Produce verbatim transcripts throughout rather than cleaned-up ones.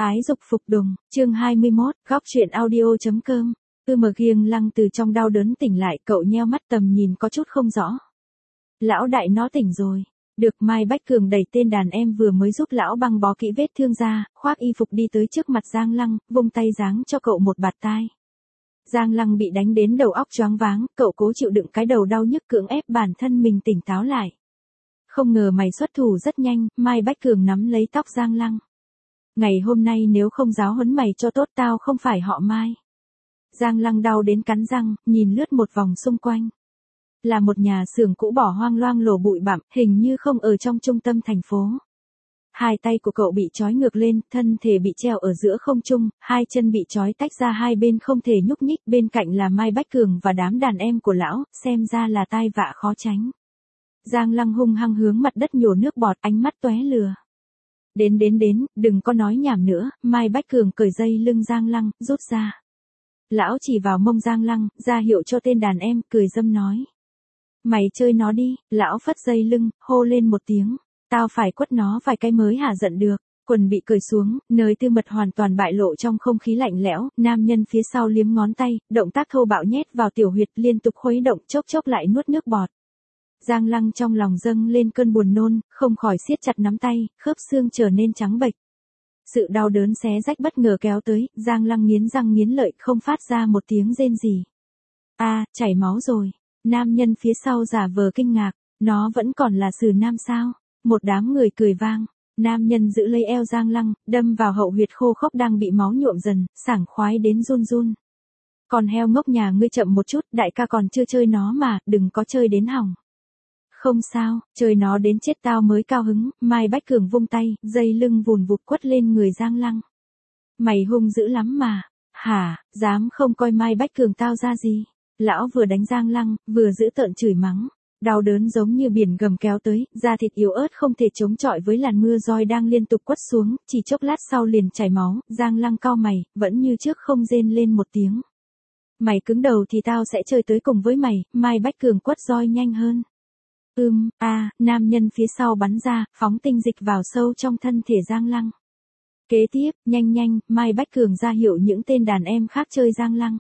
Ái dục phục đùng, chương hai mươi mốt, góc truyện audio.com. Tư Mờ Kiêng Lăng từ trong đau đớn tỉnh lại, cậu nheo mắt tầm nhìn có chút không rõ. Lão đại nó tỉnh rồi. Được, Mai Bách Cường đẩy tên đàn em vừa mới giúp lão băng bó kỹ vết thương ra, khoác y phục đi tới trước mặt Giang Lăng, vung tay giáng cho cậu một bạt tai. Giang Lăng bị đánh đến đầu óc choáng váng, cậu cố chịu đựng cái đầu đau nhức cưỡng ép bản thân mình tỉnh táo lại. Không ngờ mày xuất thủ rất nhanh, Mai Bách Cường nắm lấy tóc Giang Lăng. Ngày hôm nay nếu không giáo huấn mày cho tốt tao không phải họ Mai. Giang Lăng đau đến cắn răng, nhìn lướt một vòng xung quanh. Là một nhà xưởng cũ bỏ hoang loang lổ bụi bặm, hình như không ở trong trung tâm thành phố. Hai tay của cậu bị trói ngược lên, thân thể bị treo ở giữa không trung, hai chân bị trói tách ra hai bên không thể nhúc nhích, bên cạnh là Mai Bách Cường và đám đàn em của lão, xem ra là tai vạ khó tránh. Giang Lăng hung hăng hướng mặt đất nhổ nước bọt, ánh mắt tóe lửa. Đến đến đến, đừng có nói nhảm nữa, Mai Bách Cường cởi dây lưng Giang Lăng, rút ra. Lão chỉ vào mông Giang Lăng, ra hiệu cho tên đàn em, cười dâm nói. Mày chơi nó đi, lão phất dây lưng, hô lên một tiếng. Tao phải quất nó vài cái mới hả giận được. Quần bị cởi xuống, nơi tư mật hoàn toàn bại lộ trong không khí lạnh lẽo, nam nhân phía sau liếm ngón tay, động tác thô bạo nhét vào tiểu huyệt liên tục khuấy động chốc chốc lại nuốt nước bọt. Giang Lăng trong lòng dâng lên cơn buồn nôn, không khỏi siết chặt nắm tay, khớp xương trở nên trắng bệch. Sự đau đớn xé rách bất ngờ kéo tới, Giang Lăng nghiến răng nghiến lợi không phát ra một tiếng rên gì. A, à, chảy máu rồi. Nam nhân phía sau giả vờ kinh ngạc, nó vẫn còn là Sử Nam sao? Một đám người cười vang. Nam nhân giữ lấy eo Giang Lăng, đâm vào hậu huyệt khô khốc đang bị máu nhuộm dần, sảng khoái đến run run. Còn heo ngốc nhà ngươi chậm một chút, đại ca còn chưa chơi nó mà, đừng có chơi đến hỏng. Không sao, chơi nó đến chết tao mới cao hứng, Mai Bách Cường vung tay, dây lưng vùn vụt quất lên người Giang Lăng. Mày hung dữ lắm mà. Hả, dám không coi Mai Bách Cường tao ra gì. Lão vừa đánh Giang Lăng, vừa giữ tợn chửi mắng. Đau đớn giống như biển gầm kéo tới, da thịt yếu ớt không thể chống chọi với làn mưa roi đang liên tục quất xuống, chỉ chốc lát sau liền chảy máu, Giang Lăng cau mày, vẫn như trước không rên lên một tiếng. Mày cứng đầu thì tao sẽ chơi tới cùng với mày, Mai Bách Cường quất roi nhanh hơn. Ưm, a, à, nam nhân phía sau bắn ra, phóng tinh dịch vào sâu trong thân thể Giang Lăng. Kế tiếp, nhanh nhanh, Mai Bách Cường ra hiệu những tên đàn em khác chơi Giang Lăng.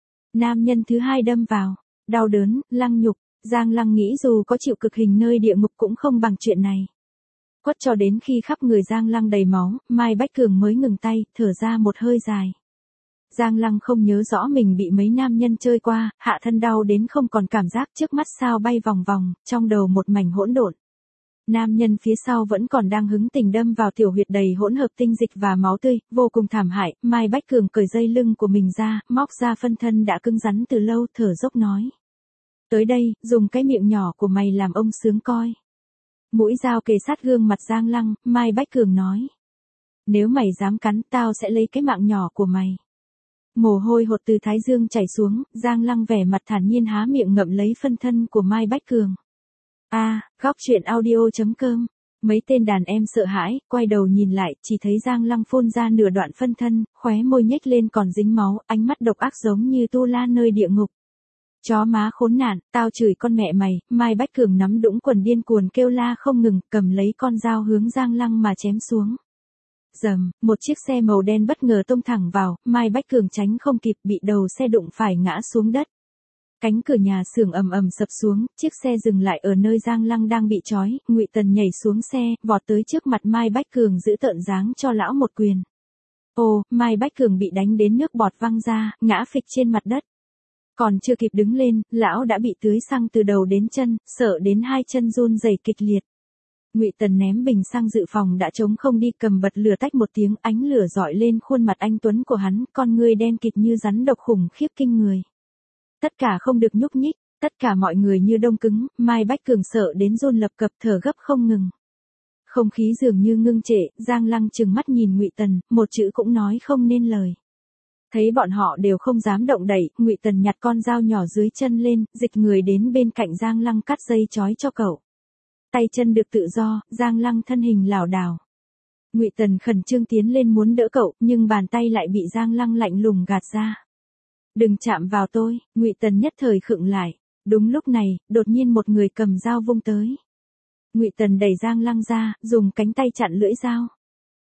Nam nhân thứ hai đâm vào, đau đớn, lăng nhục, Giang Lăng nghĩ dù có chịu cực hình nơi địa ngục cũng không bằng chuyện này. Quất cho đến khi khắp người Giang Lăng đầy máu, Mai Bách Cường mới ngừng tay, thở ra một hơi dài. Giang Lăng không nhớ rõ mình bị mấy nam nhân chơi qua, hạ thân đau đến không còn cảm giác, trước mắt sao bay vòng vòng, trong đầu một mảnh hỗn độn. Nam nhân phía sau vẫn còn đang hứng tình đâm vào tiểu huyệt đầy hỗn hợp tinh dịch và máu tươi, vô cùng thảm hại, Mai Bách Cường cởi dây lưng của mình ra, móc ra phân thân đã cứng rắn từ lâu, thở dốc nói. Tới đây, dùng cái miệng nhỏ của mày làm ông sướng coi. Mũi dao kề sát gương mặt Giang Lăng, Mai Bách Cường nói. Nếu mày dám cắn, tao sẽ lấy cái mạng nhỏ của mày. Mồ hôi hột từ thái dương chảy xuống, Giang Lăng vẻ mặt thản nhiên há miệng ngậm lấy phân thân của Mai Bách Cường. A, à, góc truyện audio.com. Mấy tên đàn em sợ hãi, quay đầu nhìn lại, chỉ thấy Giang Lăng phun ra nửa đoạn phân thân, khóe môi nhếch lên còn dính máu, ánh mắt độc ác giống như tu la nơi địa ngục. Chó má khốn nạn, tao chửi con mẹ mày, Mai Bách Cường nắm đũng quần điên cuồng kêu la không ngừng, cầm lấy con dao hướng Giang Lăng mà chém xuống. Dầm, một chiếc xe màu đen bất ngờ tông thẳng vào, Mai Bách Cường tránh không kịp bị đầu xe đụng phải ngã xuống đất. Cánh cửa nhà xưởng ầm ầm sập xuống, chiếc xe dừng lại ở nơi Giang Lăng đang bị trói, Ngụy Tần nhảy xuống xe, vọt tới trước mặt Mai Bách Cường giữ tợn giáng cho lão một quyền. Ồ, Mai Bách Cường bị đánh đến nước bọt văng ra, ngã phịch trên mặt đất. Còn chưa kịp đứng lên, lão đã bị tưới xăng từ đầu đến chân, sợ đến hai chân run rẩy kịch liệt. Ngụy Tần ném bình xăng dự phòng đã trống không đi, cầm bật lửa tách một tiếng, ánh lửa rọi lên khuôn mặt anh tuấn của hắn, con người đen kịt như rắn độc khủng khiếp kinh người. Tất cả không được nhúc nhích, tất cả mọi người như đông cứng, Mai Bách Cường sợ đến run lập cập thở gấp không ngừng. Không khí dường như ngưng trệ, Giang Lăng trừng mắt nhìn Ngụy Tần, một chữ cũng nói không nên lời. Thấy bọn họ đều không dám động đậy, Ngụy Tần nhặt con dao nhỏ dưới chân lên, dịch người đến bên cạnh Giang Lăng cắt dây trói cho cậu. Tay chân được tự do, Giang Lăng thân hình lảo đảo. Ngụy Tần khẩn trương tiến lên muốn đỡ cậu, nhưng bàn tay lại bị Giang Lăng lạnh lùng gạt ra. Đừng chạm vào tôi, Ngụy Tần nhất thời khựng lại. Đúng lúc này, đột nhiên một người cầm dao vung tới. Ngụy Tần đẩy Giang Lăng ra, dùng cánh tay chặn lưỡi dao.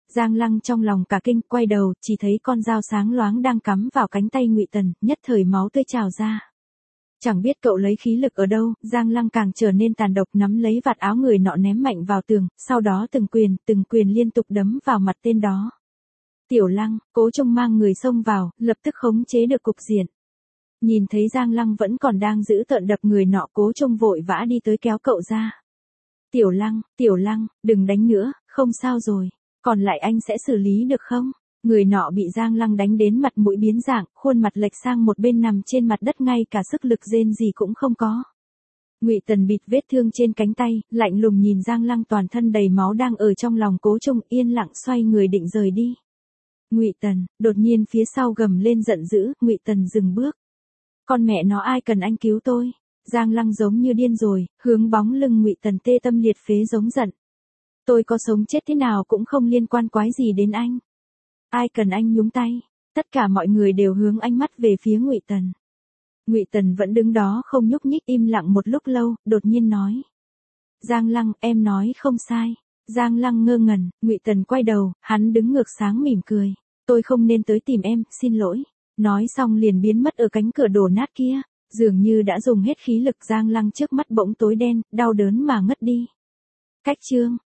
Giang Lăng trong lòng cả kinh, quay đầu, chỉ thấy con dao sáng loáng đang cắm vào cánh tay Ngụy Tần, nhất thời máu tươi trào ra. Chẳng biết cậu lấy khí lực ở đâu, Giang Lăng càng trở nên tàn độc, nắm lấy vạt áo người nọ ném mạnh vào tường, sau đó từng quyền, từng quyền liên tục đấm vào mặt tên đó. Tiểu Lăng, Cố Trung mang người xông vào, lập tức khống chế được cục diện. Nhìn thấy Giang Lăng vẫn còn đang giữ tợn đập người nọ, Cố Trung vội vã đi tới kéo cậu ra. Tiểu Lăng, Tiểu Lăng, đừng đánh nữa, không sao rồi, còn lại anh sẽ xử lý được không? Người nọ bị Giang Lăng đánh đến mặt mũi biến dạng, khuôn mặt lệch sang một bên nằm trên mặt đất, ngay cả sức lực rên gì cũng không có. Ngụy Tần bịt vết thương trên cánh tay, lạnh lùng nhìn Giang Lăng toàn thân đầy máu đang ở trong lòng Cố Trung, yên lặng xoay người định rời đi. Ngụy Tần, đột nhiên phía sau gầm lên giận dữ, Ngụy Tần dừng bước. Con mẹ nó, ai cần anh cứu tôi? Giang Lăng giống như điên rồi, hướng bóng lưng Ngụy Tần tê tâm liệt phế giống giận. Tôi có sống chết thế nào cũng không liên quan quái gì đến anh. Ai cần anh nhúng tay? Tất cả mọi người đều hướng ánh mắt về phía Ngụy Tần. Ngụy Tần vẫn đứng đó không nhúc nhích, im lặng một lúc lâu, đột nhiên nói. Giang Lăng, em nói không sai. Giang Lăng ngơ ngẩn, Ngụy Tần quay đầu, hắn đứng ngược sáng mỉm cười. Tôi không nên tới tìm em, xin lỗi. Nói xong liền biến mất ở cánh cửa đổ nát kia. Dường như đã dùng hết khí lực, Giang Lăng trước mắt bỗng tối đen, đau đớn mà ngất đi. Cách chương